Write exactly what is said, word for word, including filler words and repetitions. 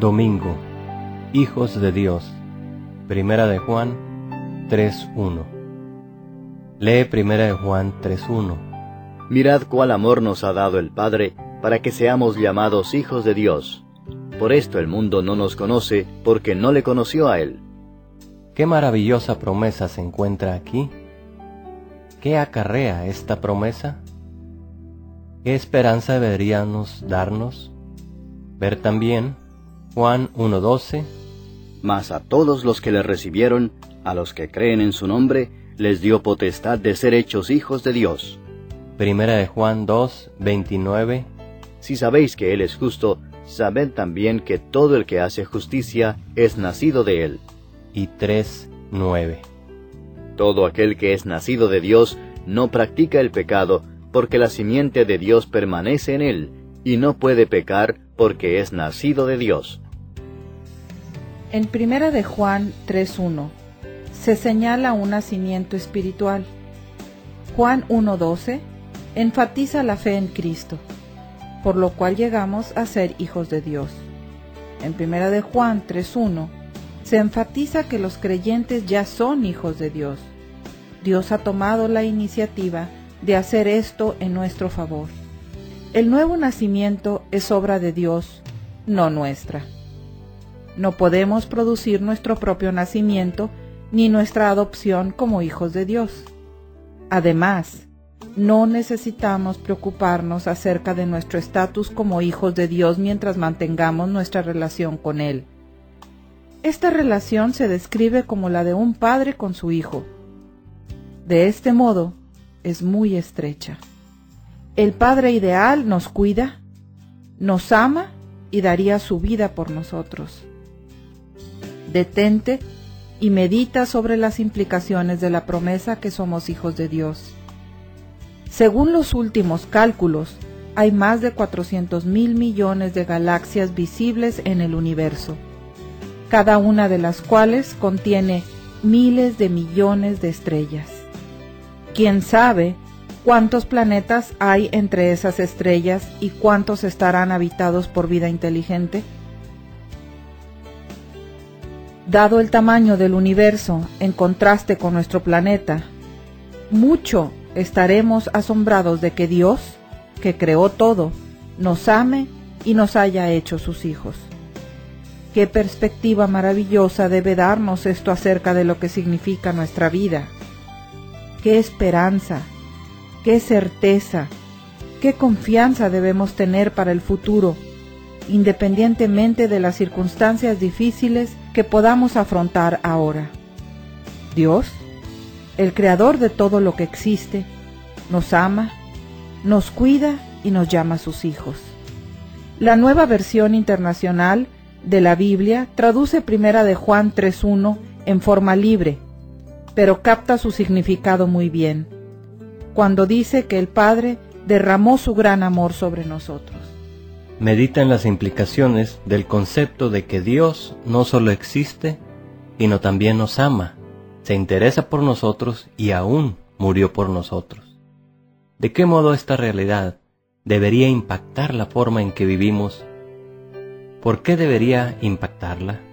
Domingo, hijos de Dios. Primera de Juan tres uno. Lee Primera de Juan tres uno. Mirad cuál amor nos ha dado el Padre, para que seamos llamados hijos de Dios. Por esto el mundo no nos conoce, porque no le conoció a Él. ¿Qué maravillosa promesa se encuentra aquí? ¿Qué acarrea esta promesa? ¿Qué esperanza deberíamos darnos? Ver también Juan uno doce. Mas a todos los que le recibieron, a los que creen en su nombre, les dio potestad de ser hechos hijos de Dios. Primera de Juan dos veintinueve. Si sabéis que Él es justo, sabed también que todo el que hace justicia es nacido de Él. Y tres nueve. Todo aquel que es nacido de Dios no practica el pecado, porque la simiente de Dios permanece en él, y no puede pecar porque es nacido de Dios. En Primera de Juan tres uno se señala un nacimiento espiritual. Juan uno doce enfatiza la fe en Cristo, por lo cual llegamos a ser hijos de Dios. En Primera de Juan tres uno se enfatiza que los creyentes ya son hijos de Dios. Dios ha tomado la iniciativa de hacer esto en nuestro favor. El nuevo nacimiento es obra de Dios, no nuestra. No podemos producir nuestro propio nacimiento ni nuestra adopción como hijos de Dios. Además, no necesitamos preocuparnos acerca de nuestro estatus como hijos de Dios mientras mantengamos nuestra relación con Él. Esta relación se describe como la de un padre con su hijo. De este modo, es muy estrecha. El Padre ideal nos cuida, nos ama y daría su vida por nosotros. Detente y medita sobre las implicaciones de la promesa que somos hijos de Dios. Según los últimos cálculos, hay más de cuatrocientos mil millones de galaxias visibles en el universo, cada una de las cuales contiene miles de millones de estrellas. ¿Quién sabe cuántos planetas hay entre esas estrellas y cuántos estarán habitados por vida inteligente? Dado el tamaño del universo en contraste con nuestro planeta, mucho estaremos asombrados de que Dios, que creó todo, nos ame y nos haya hecho sus hijos. Qué perspectiva maravillosa debe darnos esto acerca de lo que significa nuestra vida. Qué esperanza, qué certeza, qué confianza debemos tener para el futuro, independientemente de las circunstancias difíciles que podamos afrontar ahora. Dios, el creador de todo lo que existe, nos ama, nos cuida y nos llama sus hijos. La nueva versión internacional de la Biblia traduce Primera de Juan tres uno en forma libre, pero capta su significado muy bien, cuando dice que el Padre derramó su gran amor sobre nosotros. Medita en las implicaciones del concepto de que Dios no solo existe, sino también nos ama, se interesa por nosotros y aún murió por nosotros. ¿De qué modo esta realidad debería impactar la forma en que vivimos? ¿Por qué debería impactarla?